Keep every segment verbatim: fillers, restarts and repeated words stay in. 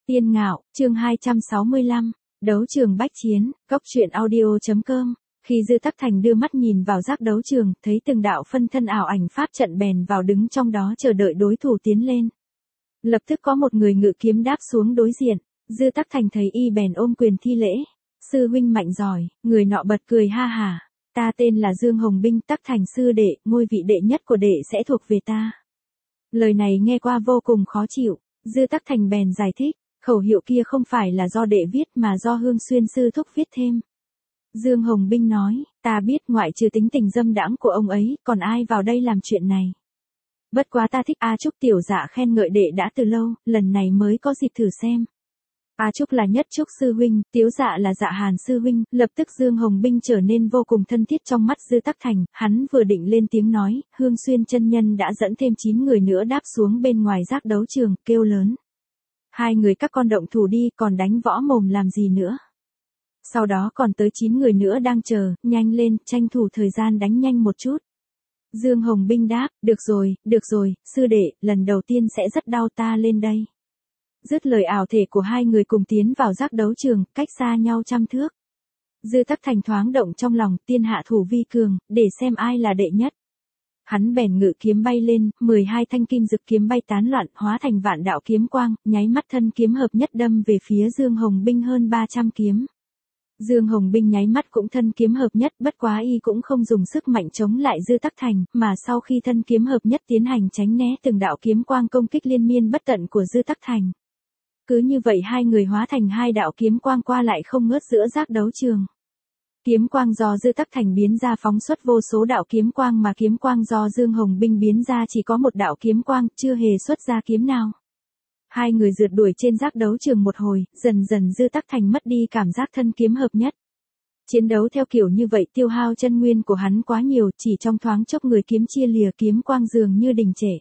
Tiên Ngạo, chương hai trăm sáu mươi lăm, đấu trường bách chiến, góc truyện audio.com. Khi Dư Tắc Thành đưa mắt nhìn vào giác đấu trường, thấy từng đạo phân thân ảo ảnh pháp trận bèn vào đứng trong đó chờ đợi đối thủ tiến lên. Lập tức có một người ngự kiếm đáp xuống đối diện, Dư Tắc Thành thấy y bèn ôm quyền thi lễ. Sư huynh mạnh giỏi, người nọ bật cười ha hả. Ta tên là Dương Hồng Binh, Tắc Thành sư đệ, ngôi vị đệ nhất của đệ sẽ thuộc về ta. Lời này nghe qua vô cùng khó chịu, Dư Tắc Thành bèn giải thích, khẩu hiệu kia không phải là do đệ viết mà do Hương Xuyên sư thúc viết thêm. Dương Hồng Binh nói, ta biết ngoại trừ tính tình dâm đãng của ông ấy, còn ai vào đây làm chuyện này. Bất quá ta thích A Trúc tiểu dạ khen ngợi đệ đã từ lâu, lần này mới có dịp thử xem. A Trúc là Nhất Trúc sư huynh, Tiếu Dạ là Dạ Hàn sư huynh, lập tức Dương Hồng Binh trở nên vô cùng thân thiết trong mắt Dư Tắc Thành, hắn vừa định lên tiếng nói, Hương Xuyên chân nhân đã dẫn thêm chín người nữa đáp xuống bên ngoài giác đấu trường, kêu lớn. Hai người các con động thủ đi, còn đánh võ mồm làm gì nữa. Sau đó còn tới chín người nữa đang chờ, nhanh lên, tranh thủ thời gian đánh nhanh một chút. Dương Hồng Binh đáp, được rồi, được rồi, sư đệ, lần đầu tiên sẽ rất đau ta lên đây. Dứt lời ảo thể của hai người cùng tiến vào giác đấu trường, cách xa nhau trăm thước. Dư Tắc Thành thoáng động trong lòng, tiên hạ thủ vi cường, để xem ai là đệ nhất. Hắn bèn ngự kiếm bay lên, mười hai thanh kim dực kiếm bay tán loạn, hóa thành vạn đạo kiếm quang, nháy mắt thân kiếm hợp nhất đâm về phía Dương Hồng Binh hơn ba trăm kiếm. Dương Hồng Binh nháy mắt cũng thân kiếm hợp nhất, bất quá y cũng không dùng sức mạnh chống lại Dư Tắc Thành, mà sau khi thân kiếm hợp nhất tiến hành tránh né từng đạo kiếm quang công kích liên miên bất tận của Dư Tắc Thành. Cứ như vậy hai người hóa thành hai đạo kiếm quang qua lại không ngớt giữa giác đấu trường. Kiếm quang do Dư Tắc Thành biến ra phóng xuất vô số đạo kiếm quang mà kiếm quang do Dương Hồng Binh biến ra chỉ có một đạo kiếm quang, chưa hề xuất ra kiếm nào. Hai người rượt đuổi trên giác đấu trường một hồi, dần dần Dư Tắc Thành mất đi cảm giác thân kiếm hợp nhất. Chiến đấu theo kiểu như vậy tiêu hao chân nguyên của hắn quá nhiều, chỉ trong thoáng chốc người kiếm chia lìa, kiếm quang dường như đình trệ.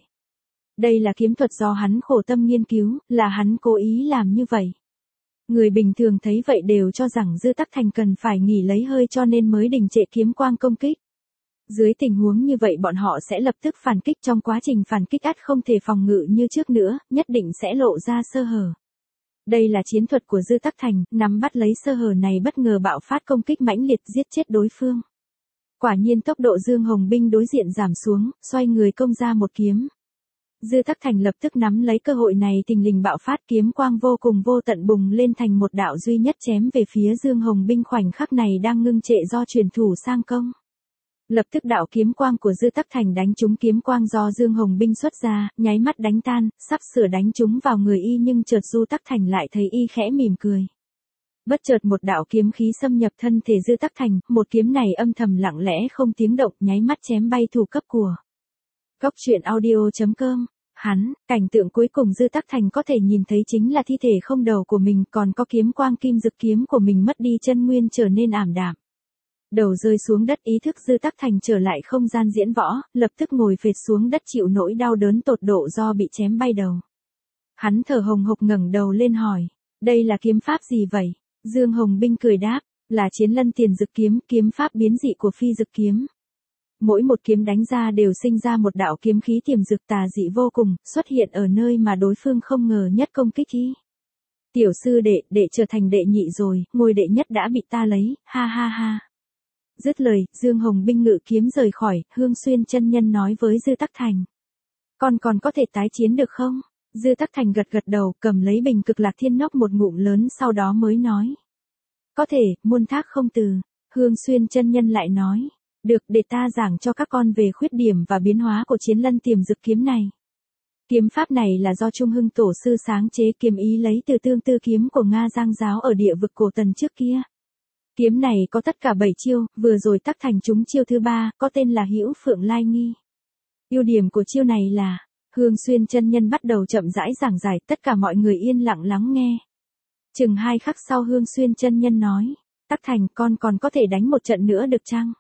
Đây là kiếm thuật do hắn khổ tâm nghiên cứu, là hắn cố ý làm như vậy. Người bình thường thấy vậy đều cho rằng Dư Tắc Thành cần phải nghỉ lấy hơi cho nên mới đình trệ kiếm quang công kích. Dưới tình huống như vậy bọn họ sẽ lập tức phản kích, trong quá trình phản kích ắt không thể phòng ngự như trước nữa, nhất định sẽ lộ ra sơ hở. Đây là chiến thuật của Dư Tắc Thành, nắm bắt lấy sơ hở này bất ngờ bạo phát công kích mãnh liệt giết chết đối phương. Quả nhiên tốc độ Dương Hồng Binh đối diện giảm xuống, xoay người công ra một kiếm. Dư Tắc Thành lập tức nắm lấy cơ hội này thình lình bạo phát, kiếm quang vô cùng vô tận bùng lên thành một đạo duy nhất chém về phía Dương Hồng Binh, khoảnh khắc này đang ngưng trệ do truyền thủ sang công. Lập tức đạo kiếm quang của Dư Tắc Thành đánh trúng kiếm quang do Dương Hồng Binh xuất ra, nháy mắt đánh tan, sắp sửa đánh trúng vào người y nhưng chợt Dư Tắc Thành lại thấy y khẽ mỉm cười. Bất chợt một đạo kiếm khí xâm nhập thân thể Dư Tắc Thành, một kiếm này âm thầm lặng lẽ không tiếng động, nháy mắt chém bay thủ cấp của Góc truyện audio.com. Hắn, cảnh tượng cuối cùng Dư Tắc Thành có thể nhìn thấy chính là thi thể không đầu của mình, còn có kiếm quang kim dực kiếm của mình mất đi chân nguyên trở nên ảm đạm. Đầu rơi xuống đất, ý thức Dư Tắc Thành trở lại không gian diễn võ, lập tức ngồi phệt xuống đất chịu nỗi đau đớn tột độ do bị chém bay đầu. Hắn thở hồng hộc ngẩng đầu lên hỏi, đây là kiếm pháp gì vậy? Dương Hồng Binh cười đáp, là Chiến Lân Tiền Dực kiếm, kiếm pháp biến dị của Phi Dực kiếm. Mỗi một kiếm đánh ra đều sinh ra một đạo kiếm khí tiềm dực tà dị vô cùng, xuất hiện ở nơi mà đối phương không ngờ nhất công kích y. Tiểu sư đệ, đệ trở thành đệ nhị rồi, ngôi đệ nhất đã bị ta lấy, ha ha ha. Dứt lời, Dương Hồng Binh ngự kiếm rời khỏi, Hương Xuyên chân nhân nói với Dư Tắc Thành. Con còn có thể tái chiến được không? Dư Tắc Thành gật gật đầu, cầm lấy bình cực lạc thiên nốc một ngụm lớn sau đó mới nói. Có thể, muôn thác không từ. Hương Xuyên chân nhân lại nói. Được, để ta giảng cho các con về khuyết điểm và biến hóa của Chiến Lân Tiềm Dực kiếm này. Kiếm pháp này là do Trung Hưng tổ sư sáng chế, kiếm ý lấy từ tương tư kiếm của Nga Giang giáo ở địa vực cổ Tần trước kia. Kiếm này có tất cả bảy chiêu, vừa rồi Tắc Thành trúng chiêu thứ ba, có tên là Hữu Phượng Lai Nghi. Ưu điểm của chiêu này là, Hương Xuyên chân nhân bắt đầu chậm rãi giảng giải, tất cả mọi người yên lặng lắng nghe. Chừng hai khắc sau Hương Xuyên chân nhân nói, Tắc Thành, con còn có thể đánh một trận nữa được chăng?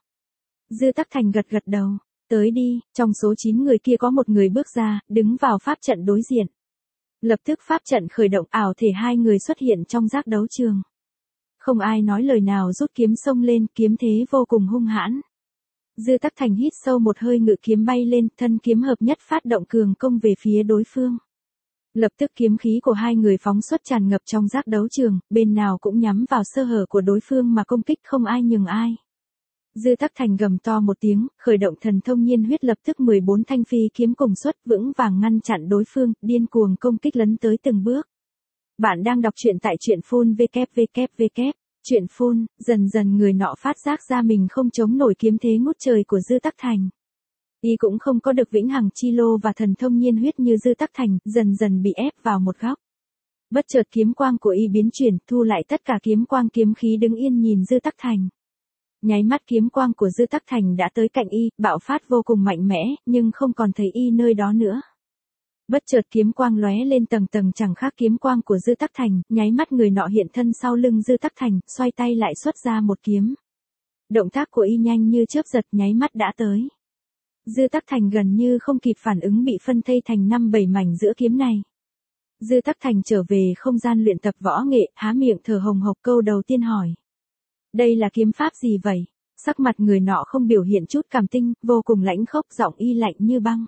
Dư Tắc Thành gật gật đầu, tới đi, trong số chín người kia có một người bước ra, đứng vào pháp trận đối diện. Lập tức pháp trận khởi động, ảo thể hai người xuất hiện trong giác đấu trường. Không ai nói lời nào, rút kiếm xông lên, kiếm thế vô cùng hung hãn. Dư Tắc Thành hít sâu một hơi, ngự kiếm bay lên, thân kiếm hợp nhất phát động cường công về phía đối phương. Lập tức kiếm khí của hai người phóng xuất tràn ngập trong giác đấu trường, bên nào cũng nhắm vào sơ hở của đối phương mà công kích không ai nhường ai. Dư Tắc Thành gầm to một tiếng, khởi động thần thông nhiên huyết lập tức mười bốn thanh phi kiếm cùng xuất vững vàng ngăn chặn đối phương, điên cuồng công kích lấn tới từng bước. Bạn đang đọc truyện tại truyện phun vê kép vê kép vê kép. Truyện phun, dần dần người nọ phát giác ra mình không chống nổi kiếm thế ngút trời của Dư Tắc Thành. Y cũng không có được vĩnh hằng chi lô và thần thông nhiên huyết như Dư Tắc Thành, dần dần bị ép vào một góc. Bất chợt kiếm quang của Y biến chuyển, thu lại tất cả kiếm quang kiếm khí đứng yên nhìn Dư Tắc Thành. Nháy mắt kiếm quang của Dư Tắc Thành đã tới cạnh Y, bạo phát vô cùng mạnh mẽ, nhưng không còn thấy Y nơi đó nữa. Bất chợt kiếm quang lóe lên tầng tầng chẳng khác kiếm quang của Dư Tắc Thành, nháy mắt người nọ hiện thân sau lưng Dư Tắc Thành, xoay tay lại xuất ra một kiếm. Động tác của Y nhanh như chớp giật, nháy mắt đã tới. Dư Tắc Thành gần như không kịp phản ứng bị phân thây thành năm bảy mảnh giữa kiếm này. Dư Tắc Thành trở về không gian luyện tập võ nghệ, há miệng thở hồng hộc câu đầu tiên hỏi. Đây là kiếm pháp gì vậy? Sắc mặt người nọ không biểu hiện chút cảm tinh, vô cùng lãnh khốc, giọng Y lạnh như băng.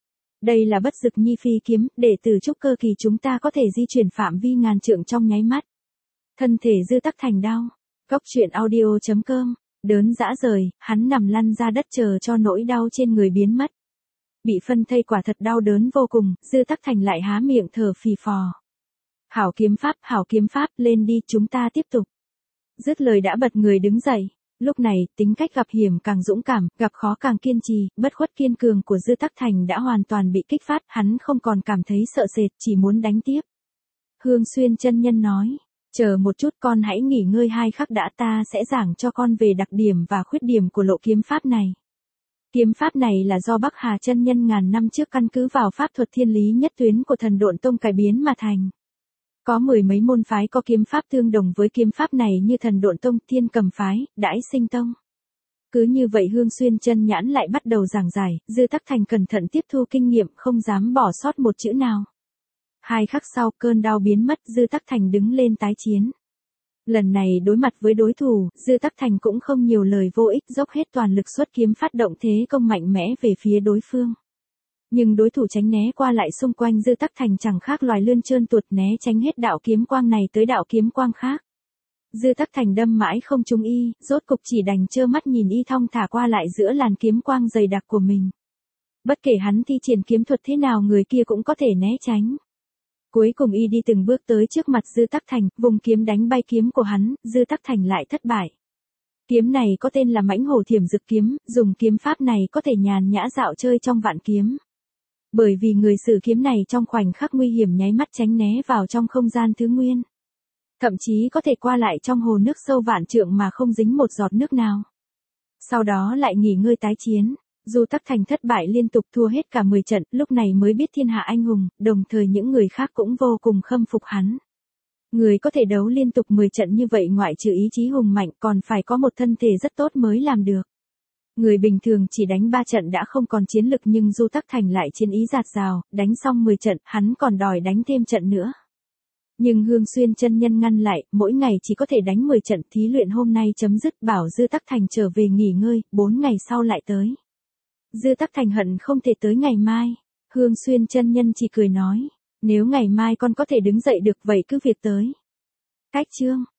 Đây là bất dực nhi phi kiếm, để từ trúc cơ kỳ chúng ta có thể di chuyển phạm vi ngàn trượng trong nháy mắt. Thân thể Dư Tắc Thành đau. Góc truyện audio chấm com. Đớn dã rời, hắn nằm lăn ra đất chờ cho nỗi đau trên người biến mất. Bị phân thây quả thật đau đớn vô cùng, Dư Tắc Thành lại há miệng thở phì phò. Hảo kiếm pháp, hảo kiếm pháp, lên đi, chúng ta tiếp tục. Dứt lời đã bật người đứng dậy. Lúc này, tính cách gặp hiểm càng dũng cảm, gặp khó càng kiên trì, bất khuất kiên cường của Dư Tắc Thành đã hoàn toàn bị kích phát, hắn không còn cảm thấy sợ sệt, chỉ muốn đánh tiếp. Hương Xuyên chân nhân nói, chờ một chút con hãy nghỉ ngơi hai khắc đã, ta sẽ giảng cho con về đặc điểm và khuyết điểm của lộ kiếm pháp này. Kiếm pháp này là do Bắc Hà chân nhân ngàn năm trước căn cứ vào pháp thuật thiên lý nhất tuyến của Thần Độn Tông cải biến mà thành. Có mười mấy môn phái có kiếm pháp tương đồng với kiếm pháp này như Thần Độn Tông, Thiên Cầm phái, Đãi Sinh Tông. Cứ như vậy Hương Xuyên chân nhãn lại bắt đầu giảng giải, Dư Tắc Thành cẩn thận tiếp thu kinh nghiệm, không dám bỏ sót một chữ nào. Hai khắc sau, cơn đau biến mất, Dư Tắc Thành đứng lên tái chiến. Lần này đối mặt với đối thủ, Dư Tắc Thành cũng không nhiều lời vô ích, dốc hết toàn lực xuất kiếm phát động thế công mạnh mẽ về phía đối phương. Nhưng đối thủ tránh né qua lại xung quanh Dư Tắc Thành chẳng khác loài lươn trơn tuột, né tránh hết đạo kiếm quang này tới đạo kiếm quang khác. Dư Tắc Thành đâm mãi không trúng Y, rốt cục chỉ đành trơ mắt nhìn Y thong thả qua lại giữa làn kiếm quang dày đặc của mình. Bất kể hắn thi triển kiếm thuật thế nào người kia cũng có thể né tránh. Cuối cùng Y đi từng bước tới trước mặt Dư Tắc Thành, vùng kiếm đánh bay kiếm của hắn, Dư Tắc Thành lại thất bại. Kiếm này có tên là Mãnh Hổ Thiểm Dực kiếm, dùng kiếm pháp này có thể nhàn nhã dạo chơi trong vạn kiếm. Bởi vì người sử kiếm này trong khoảnh khắc nguy hiểm nháy mắt tránh né vào trong không gian thứ nguyên. Thậm chí có thể qua lại trong hồ nước sâu vạn trượng mà không dính một giọt nước nào. Sau đó lại nghỉ ngơi tái chiến. Dư Tắc Thành thất bại liên tục thua hết cả mười trận, lúc này mới biết thiên hạ anh hùng, đồng thời những người khác cũng vô cùng khâm phục hắn. Người có thể đấu liên tục mười trận như vậy ngoại trừ ý chí hùng mạnh còn phải có một thân thể rất tốt mới làm được. Người bình thường chỉ đánh ba trận đã không còn chiến lực nhưng Dư Tắc Thành lại chiến ý dạt dào, đánh xong mười trận, hắn còn đòi đánh thêm trận nữa. Nhưng Hương Xuyên chân nhân ngăn lại, mỗi ngày chỉ có thể đánh mười trận, thí luyện hôm nay chấm dứt, bảo Dư Tắc Thành trở về nghỉ ngơi, bốn ngày sau lại tới. Dư Tắc Thành hận không thể tới ngày mai. Hương Xuyên chân nhân chỉ cười nói, nếu ngày mai con có thể đứng dậy được vậy cứ việc tới. Cách chương